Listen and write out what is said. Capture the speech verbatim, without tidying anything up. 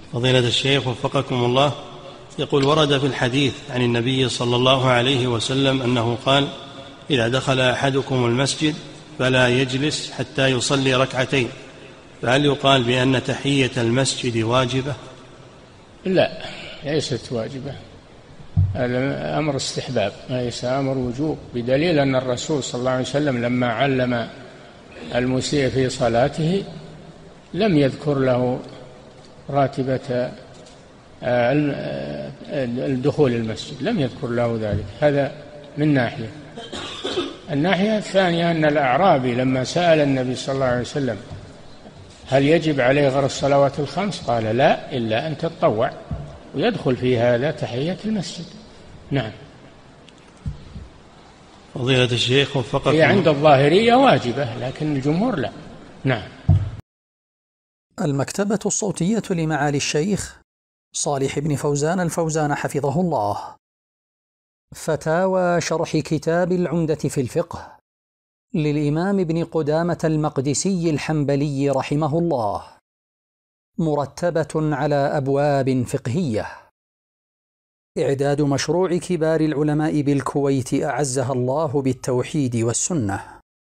فضيلة الشيخ وفقكم الله، يقول: ورد في الحديث عن النبي صلى الله عليه وسلم أنه قال: إذا دخل أحدكم المسجد فلا يجلس حتى يصلي ركعتين، فهل يقال بأن تحية المسجد واجبة؟ لا، ليست واجبة، هذا أمر استحباب ليس أمر وجوب، بدليل أن الرسول صلى الله عليه وسلم لما علم المسيء في صلاته لم يذكر له راتبة الدخول المسجد، لم يذكر له ذلك. هذا من ناحية. الناحية الثانية أن الأعرابي لما سأل النبي صلى الله عليه وسلم هل يجب عليه غير الصلوات الخمس قال: لا، إلا أن تتطوع، ويدخل في هذا تحية المسجد. نعم. فضيلة الشيخ وفقكم، هي عند الظاهرية واجبة لكن الجمهور لا. نعم. المكتبة الصوتية لمعالي الشيخ صالح بن فوزان الفوزان حفظه الله. فتاوى شرح كتاب العمدة في الفقه للإمام ابن قدامة المقدسي الحنبلي رحمه الله، مرتبة على أبواب فقهية. إعداد مشروع كبار العلماء بالكويت أعزها الله بالتوحيد والسنة.